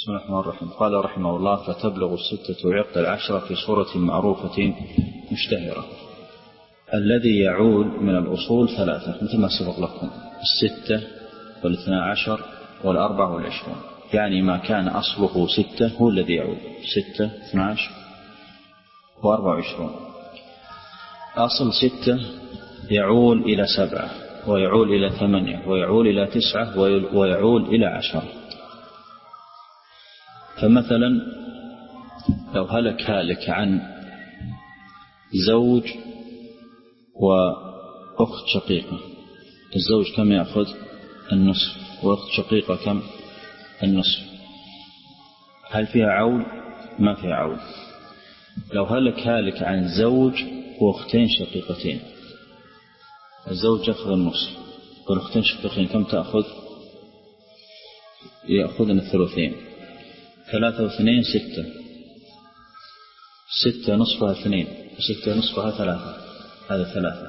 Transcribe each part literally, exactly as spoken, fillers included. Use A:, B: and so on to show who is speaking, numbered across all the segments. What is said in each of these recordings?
A: بسم الله الرحمن الرحيم. قال رحمه الله: فتبلغ الستة ويعقد العشرة في صورة معروفة مشتهرة. الذي يعول من الأصول ثلاثة مثل ما سبق لكم: الستة والاثنى عشر والأربع والعشرون، يعني ما كان أصله ستة هو الذي يعول، ستة اثنى عشر وأربع وعشرون. أصل ستة يعول إلى سبعة ويعول إلى ثمانية ويعول إلى تسعة ويعول إلى عشرة. فمثلا لو هلك هالك عن زوج وأخت شقيقة، الزوج كم يأخذ؟ النصف، وأخت شقيقة كم؟ النصف. هل فيها عول؟ ما فيها عول. لو هلك هالك عن زوج وأختين شقيقتين، الزوج يأخذ النصف والأختين شقيقتين كم تأخذ؟ يأخذن الثلثين. ثلاثة واثنين ستة، ستة نصفها اثنين وستة نصفها ثلاثة، هذا ثلاثة.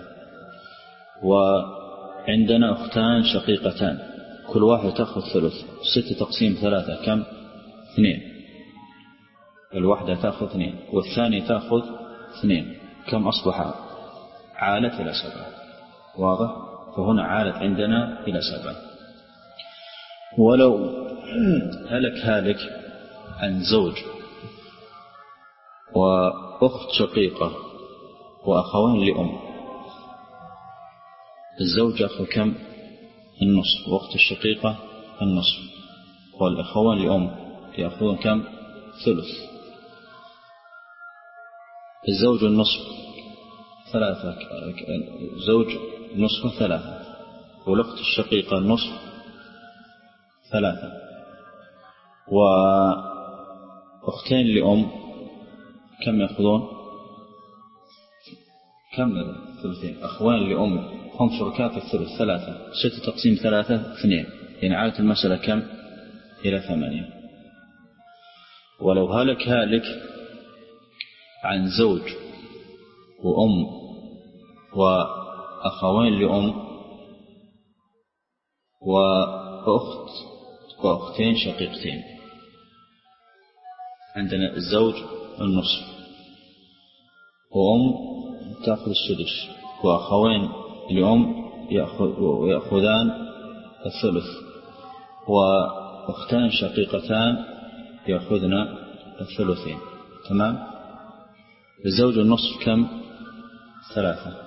A: وعندنا أختان شقيقتان كل واحد تأخذ ثلث، ستة تقسيم ثلاثة كم؟ اثنين. الواحدة تأخذ اثنين والثانية تأخذ اثنين، كم أصبح؟ عالت إلى سبعة. واضح؟ فهنا عالت عندنا إلى سبعة. ولو هلك هالك عن زوج وأخت شقيقة وأخوين لأم، الزوج يأخذ كم؟ النصف، وأخت الشقيقة النصف، والأخوين لأم يأخذون كم؟ ثلث. الزوج النصف ثلاثة، زوج نصف ثلاثة، والأخت الشقيقة النصف ثلاثة، وأختين لأم كم يأخذون؟ كم ثلثين. أخوان لأم هم شركاء في الثلث ثلاثة، ستة تقسيم ثلاثة اثنين، يعني عادت المسألة كم؟ إلى ثمانية. ولو هلك هالك عن زوج وأم وأخوين لأم وأخت وأختين شقيقتين، عندنا الزوج النصف وأم تأخذ السدس وأخوين لأم يأخذان الثلث وأختان شقيقتان يأخذن الثلثين. تمام؟ الزوج النصف كم؟ ثلاثة،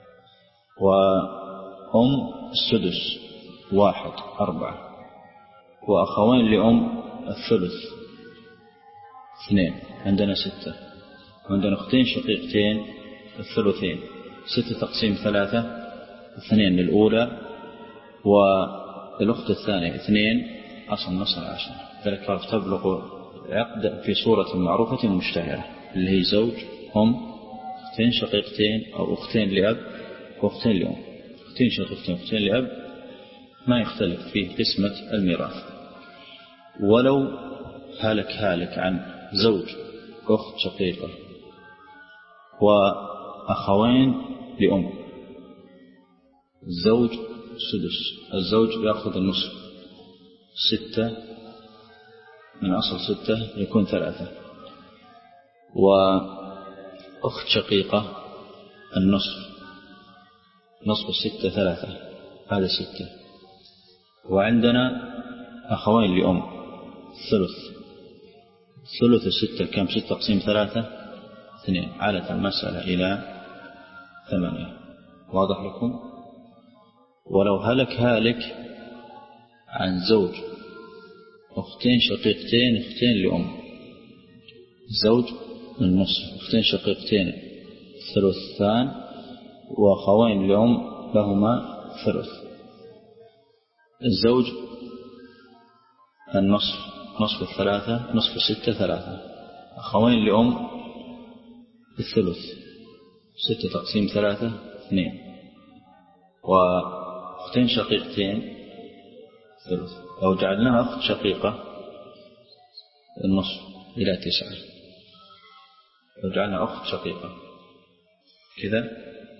A: وأم السدس واحد أربعة، وأخوين لأم الثلث اثنين، عندنا ستة، وعندنا أختين شقيقتين الثلثين، ستة تقسيم ثلاثة اثنين للأولى والأخت الثانية اثنين، أصل نصر عشر. ذلك تبلغ عقد في صورة معروفة مشتهرة اللي هي زوج أم أختين شقيقتين أو أختين لأب وأختين لأم. أختين شقيقتين أختين لأب ما يختلف فيه قسمة الميراث. ولو هلك هالك عن زوج أخت شقيقة وأخوين لأم، الزوج سدس، الزوج يأخذ النصف، ستة من أصل ستة يكون ثلاثة، وأخت شقيقة النصف، نصف الستة ثلاثة، هذا ستة. وعندنا أخوين لأم ثلث، ثلث الستة كم؟ ستة تقسيم ثلاثة اثنين، عالت المسألة إلى ثمانية. واضح لكم؟ ولو هلك هالك عن زوج أختين شقيقتين أختين لأم، الزوج النصف، أختين شقيقتين ثلثان، وأخوين لأم لهما ثلث. الزوج النصف، نصف الثلاثة، نصف الستة ثلاثة، أخوين لأم الثلث، ستة تقسيم ثلاثة اثنين، وأختين شقيقتين ثلث. لو جعلناها أخت شقيقة النصف إلى تسعة، لو جعلنا أخت شقيقة كذا،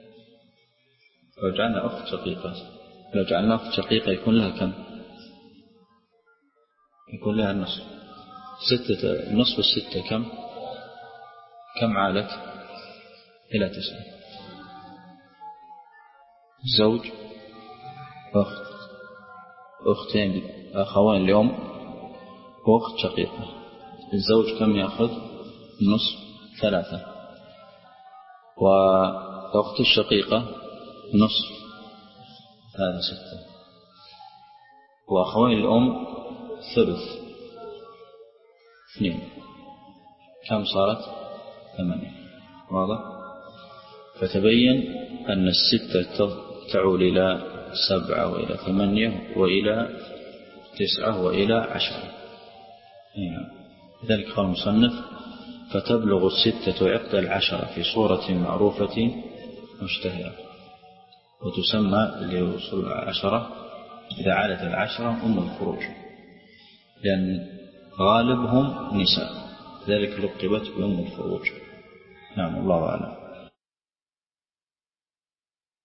A: لو جعلنا أخت شقيقة لو جعلنا أخت شقيقة يكون لها كم؟ يكون لها النصف. ستة نصف الستة كم كم عالت إلى تسعة. زوج أخت أختين أخوين اليوم وأخت شقيقة. الزوج كم يأخذ؟ نصف ثلاثة، والأخت الشقيقة نصف هذا ستة، وأخوين الأم ثلث اثنين. كم صارت؟ ثمانية. واضح؟ فتبين أن الستة تعول إلى سبعة وإلى ثمانية وإلى تسعة وإلى عشرة. لذلك قال المصنف فتبلغ الستة عقد العشرة في صورة معروفة مشتهرة، وتسمى لوصول العشرة إذا عالت العشرة أم الفروج، لأن غالبهم نساء، ذلك لقبت بأم الفروج. نعم، الله أعلم.